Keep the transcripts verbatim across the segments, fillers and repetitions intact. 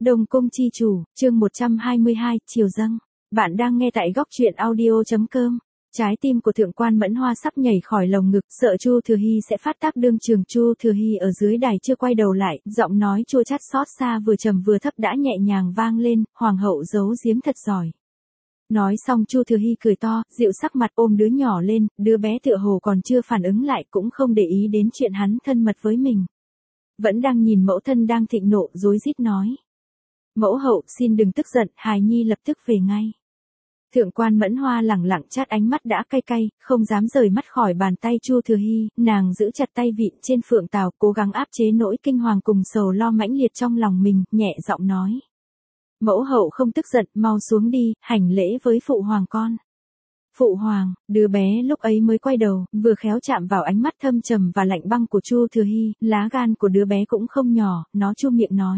Đông Cung chi chủ, chương một trăm hai mươi hai, Triều dâng. Bạn đang nghe tại góc truyện audio chấm com. Trái tim của thượng quan Mẫn Hoa sắp nhảy khỏi lồng ngực, sợ Chu Thừa Hy sẽ phát tác đương trường. Chu Thừa Hy ở dưới đài chưa quay đầu lại, giọng nói chua chát xót xa vừa trầm vừa thấp đã nhẹ nhàng vang lên, hoàng hậu giấu giếm thật giỏi. Nói xong Chu Thừa Hy cười to, dịu sắc mặt ôm đứa nhỏ lên, đứa bé tựa hồ còn chưa phản ứng lại cũng không để ý đến chuyện hắn thân mật với mình. Vẫn đang nhìn mẫu thân đang thịnh nộ rối rít nói. Mẫu hậu xin đừng tức giận, hài nhi lập tức về ngay. Thượng quan Mẫn Hoa lẳng lặng chát ánh mắt đã cay cay, không dám rời mắt khỏi bàn tay Chu Thừa Hy, nàng giữ chặt tay vịn trên phượng tàu, cố gắng áp chế nỗi kinh hoàng cùng sầu lo mãnh liệt trong lòng mình, nhẹ giọng nói. Mẫu hậu không tức giận, mau xuống đi, hành lễ với phụ hoàng con. Phụ hoàng, đứa bé lúc ấy mới quay đầu, vừa khéo chạm vào ánh mắt thâm trầm và lạnh băng của Chu Thừa Hy, lá gan của đứa bé cũng không nhỏ, nó chu miệng nói.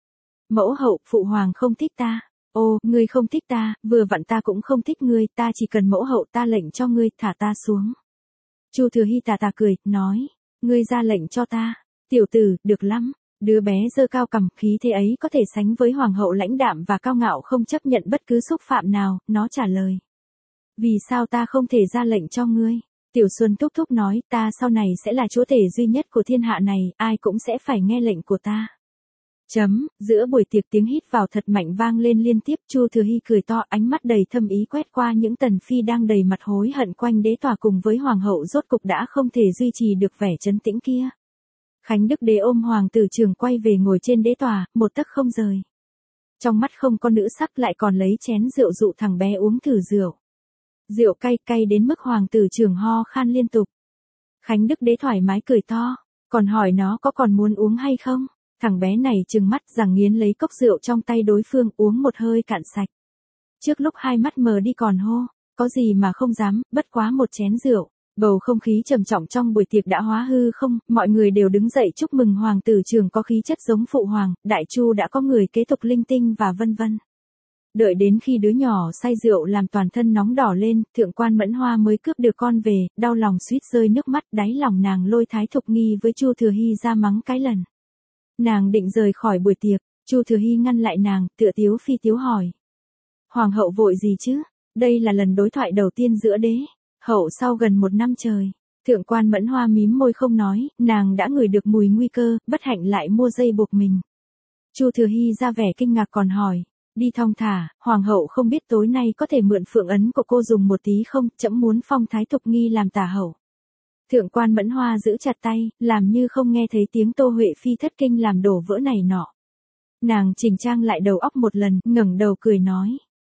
Mẫu hậu, phụ hoàng không thích ta. Ô, ngươi không thích ta, vừa vặn ta cũng không thích ngươi, ta chỉ cần mẫu hậu ta lệnh cho ngươi, thả ta xuống. Chu Thừa Hy tà tà cười, nói, ngươi ra lệnh cho ta. Tiểu tử, được lắm. Đứa bé giơ cao cằm, khí thế ấy có thể sánh với hoàng hậu lãnh đạm và cao ngạo không chấp nhận bất cứ xúc phạm nào, nó trả lời. Vì sao ta không thể ra lệnh cho ngươi? Tiểu Xuân thúc thúc nói, ta sau này sẽ là chúa tể duy nhất của thiên hạ này, ai cũng sẽ phải nghe lệnh của ta. Chấm, giữa buổi tiệc tiếng hít vào thật mạnh vang lên liên tiếp. Chu Thừa Hy cười to, ánh mắt đầy thâm ý quét qua những tần phi đang đầy mặt hối hận quanh đế tòa cùng với hoàng hậu rốt cục đã không thể duy trì được vẻ trấn tĩnh kia. Khánh Đức Đế ôm hoàng tử trường quay về ngồi trên đế tòa, một tấc không rời. Trong mắt không có nữ sắc lại còn lấy chén rượu dụ thằng bé uống thử rượu. Rượu cay cay đến mức hoàng tử trường ho khan liên tục. Khánh Đức Đế thoải mái cười to, còn hỏi nó có còn muốn uống hay không. Thằng bé này trừng mắt rằng nghiến lấy cốc rượu trong tay đối phương uống một hơi cạn sạch. Trước lúc hai mắt mờ đi còn hô, có gì mà không dám, bất quá một chén rượu. Bầu không khí trầm trọng trong buổi tiệc đã hóa hư không, mọi người đều đứng dậy chúc mừng hoàng tử trường có khí chất giống phụ hoàng, đại chu đã có người kế tục linh tinh và vân vân. Đợi đến khi đứa nhỏ say rượu làm toàn thân nóng đỏ lên, thượng quan Mẫn Hoa mới cướp được con về, đau lòng suýt rơi nước mắt, đáy lòng nàng lôi Thái Thục Nghi với Chu Thừa Hy ra mắng cái lần. Nàng định rời khỏi buổi tiệc, Chu Thừa Hy ngăn lại nàng, tựa tiếu phi tiếu hỏi. Hoàng hậu vội gì chứ? Đây là lần đối thoại đầu tiên giữa đế, hậu sau gần một năm trời. Thượng quan Mẫn Hoa mím môi không nói, nàng đã ngửi được mùi nguy cơ, bất hạnh lại mua dây buộc mình. Chu Thừa Hy ra vẻ kinh ngạc còn hỏi. Đi thong thả, hoàng hậu không biết tối nay có thể mượn phượng ấn của cô dùng một tí không, trẫm muốn phong Thái Thục Nghi làm tả hậu. Thượng quan Mẫn Hoa giữ chặt tay, làm như không nghe thấy tiếng Tô Huệ Phi thất kinh làm đổ vỡ này nọ. Nàng chỉnh trang lại đầu óc một lần, ngẩng đầu cười nói.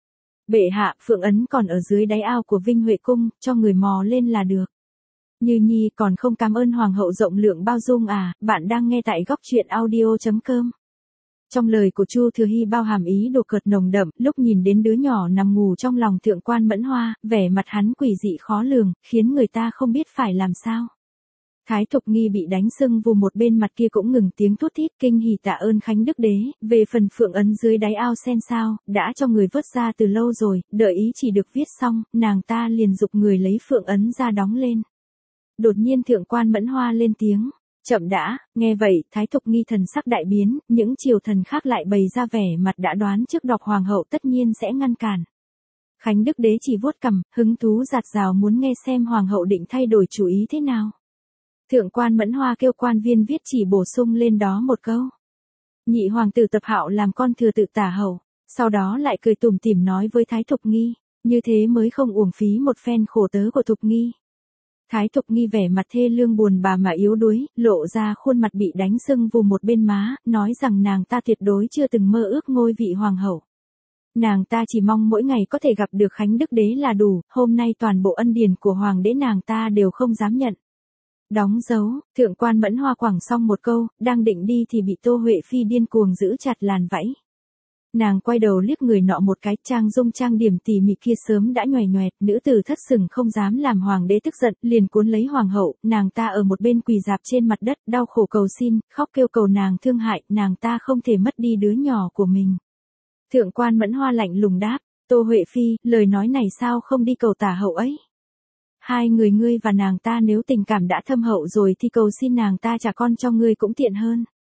Bệ hạ, phượng ấn còn ở dưới đáy ao của Vinh Huệ Cung, cho người mò lên là được. Như Nhi còn không cảm ơn hoàng hậu rộng lượng bao dung à, bạn đang nghe tại góc truyện audio chấm com. Trong lời của Chu Thừa Hy bao hàm ý đồ cợt nồng đậm, lúc nhìn đến đứa nhỏ nằm ngủ trong lòng thượng quan Mẫn Hoa, vẻ mặt hắn quỷ dị khó lường, khiến người ta không biết phải làm sao. Thái Thục Nghi bị đánh sưng vù một bên mặt kia cũng ngừng tiếng thút thít kinh hỉ tạ ơn Khánh Đức Đế, về phần phượng ấn dưới đáy ao sen sao, đã cho người vớt ra từ lâu rồi, đợi ý chỉ được viết xong, nàng ta liền giục người lấy phượng ấn ra đóng lên. Đột nhiên thượng quan Mẫn Hoa lên tiếng. Chậm đã, nghe vậy, Thái Thục Nghi thần sắc đại biến, những triều thần khác lại bày ra vẻ mặt đã đoán trước đọc hoàng hậu tất nhiên sẽ ngăn cản. Khánh Đức Đế chỉ vuốt cằm, hứng thú giạt rào muốn nghe xem hoàng hậu định thay đổi chủ ý thế nào. Thượng quan Mẫn Hoa kêu quan viên viết chỉ bổ sung lên đó một câu. Nhị hoàng tử Tập Hạo làm con thừa tự tả hậu, sau đó lại cười tủm tỉm nói với Thái Thục Nghi, như thế mới không uổng phí một phen khổ tớ của Thục Nghi. Thái Thục Nghi vẻ mặt thê lương buồn bà mà yếu đuối, lộ ra khuôn mặt bị đánh sưng vù một bên má, nói rằng nàng ta tuyệt đối chưa từng mơ ước ngôi vị hoàng hậu. Nàng ta chỉ mong mỗi ngày có thể gặp được Khánh Đức Đế là đủ, hôm nay toàn bộ ân điển của hoàng đế nàng ta đều không dám nhận. Đóng dấu, thượng quan Mẫn Hoa quẳng xong một câu, đang định đi thì bị Tô Huệ Phi điên cuồng giữ chặt làn vẫy. Nàng quay đầu liếc người nọ một cái, trang dung trang điểm tỉ mỉ kia sớm đã nhoẻn nhoẹt, nữ tử thất sừng không dám làm hoàng đế tức giận, liền cuốn lấy hoàng hậu, nàng ta ở một bên quỳ dạp trên mặt đất, đau khổ cầu xin, khóc kêu cầu nàng thương hại, nàng ta không thể mất đi đứa nhỏ của mình. Thượng quan Mẫn Hoa lạnh lùng đáp, Tô Huệ Phi, lời nói này sao không đi cầu tả hậu ấy? Hai người ngươi và nàng ta nếu tình cảm đã thâm hậu rồi thì cầu xin nàng ta trả con cho ngươi cũng tiện hơn.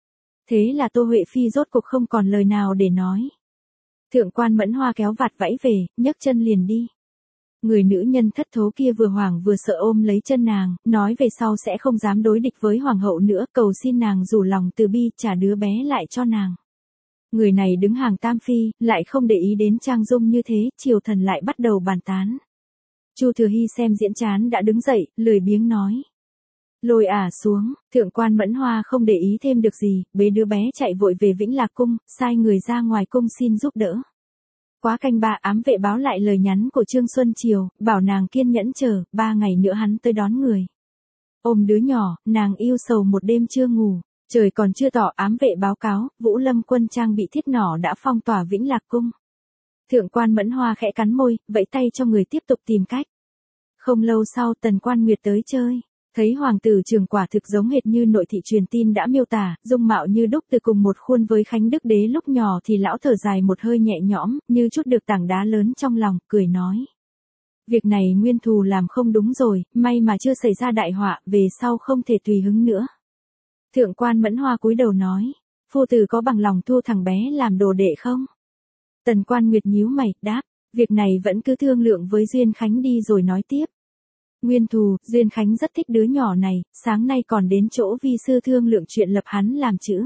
Thế là Tô Huệ Phi rốt cuộc không còn lời nào để nói. Thượng quan Mẫn Hoa kéo vạt vẫy về, nhấc chân liền đi. Người nữ nhân thất thố kia vừa hoảng vừa sợ ôm lấy chân nàng, nói về sau sẽ không dám đối địch với hoàng hậu nữa, cầu xin nàng rủ lòng từ bi trả đứa bé lại cho nàng. Người này đứng hàng tam phi, lại không để ý đến Trang Dung như thế, triều thần lại bắt đầu bàn tán. Chu Thừa Hy xem diễn chán đã đứng dậy, lười biếng nói. Lôi ả xuống, thượng quan Mẫn Hoa không để ý thêm được gì, bế đứa bé chạy vội về Vĩnh Lạc Cung, sai người ra ngoài cung xin giúp đỡ. Quá canh ba ám vệ báo lại lời nhắn của Trương Xuân Triều, bảo nàng kiên nhẫn chờ, ba ngày nữa hắn tới đón người. Ôm đứa nhỏ, nàng yêu sầu một đêm chưa ngủ, trời còn chưa tỏ ám vệ báo cáo, Vũ Lâm quân trang bị thiết nỏ đã phong tỏa Vĩnh Lạc Cung. Thượng quan Mẫn Hoa khẽ cắn môi, vẫy tay cho người tiếp tục tìm cách. Không lâu sau Tần Quan Nguyệt tới chơi. Thấy hoàng tử Trường quả thực giống hệt như nội thị truyền tin đã miêu tả, dung mạo như đúc từ cùng một khuôn với Khánh Đức Đế lúc nhỏ thì lão thở dài một hơi nhẹ nhõm, như chút được tảng đá lớn trong lòng, cười nói. Việc này Nguyên Thù làm không đúng rồi, may mà chưa xảy ra đại họa, về sau không thể tùy hứng nữa. Thượng quan Mẫn Hoa cúi đầu nói, phu tử có bằng lòng thu thằng bé làm đồ đệ không? Tần Quan Nguyệt nhíu mày, đáp, việc này vẫn cứ thương lượng với Duyên Khánh đi rồi nói tiếp. Nguyên Thù, Duyên Khánh rất thích đứa nhỏ này, sáng nay còn đến chỗ vi sư thương lượng chuyện lập hắn làm chữ.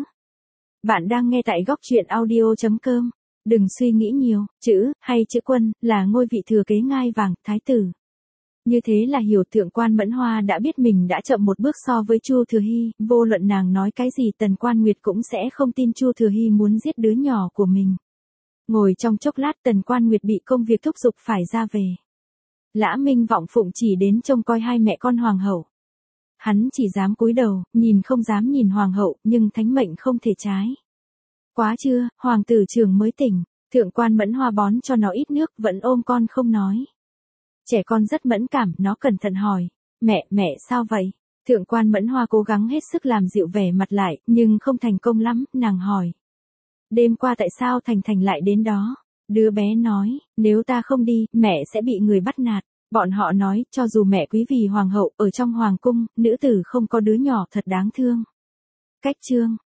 Bạn đang nghe tại góc truyện audio chấm com. Đừng suy nghĩ nhiều, chữ, hay chữ quân, là ngôi vị thừa kế ngai vàng, thái tử. Như thế là hiểu thượng quan Mẫn Hoa đã biết mình đã chậm một bước so với Chu Thừa Hy, vô luận nàng nói cái gì Tần Quan Nguyệt cũng sẽ không tin Chu Thừa Hy muốn giết đứa nhỏ của mình. Ngồi trong chốc lát Tần Quan Nguyệt bị công việc thúc giục phải ra về. Lã Minh Vọng Phụng chỉ đến trông coi hai mẹ con hoàng hậu. Hắn chỉ dám cúi đầu, nhìn không dám nhìn hoàng hậu, nhưng thánh mệnh không thể trái. Quá trưa, hoàng tử Trường mới tỉnh, thượng quan Mẫn Hoa bón cho nó ít nước, vẫn ôm con không nói. Trẻ con rất mẫn cảm, nó cẩn thận hỏi, mẹ, mẹ sao vậy? Thượng quan Mẫn Hoa cố gắng hết sức làm dịu vẻ mặt lại, nhưng không thành công lắm, nàng hỏi. Đêm qua tại sao Thành Thành lại đến đó? Đứa bé nói, nếu ta không đi, mẹ sẽ bị người bắt nạt. Bọn họ nói, cho dù mẹ quý vì hoàng hậu, ở trong hoàng cung, nữ tử không có đứa nhỏ thật đáng thương. Cách chương.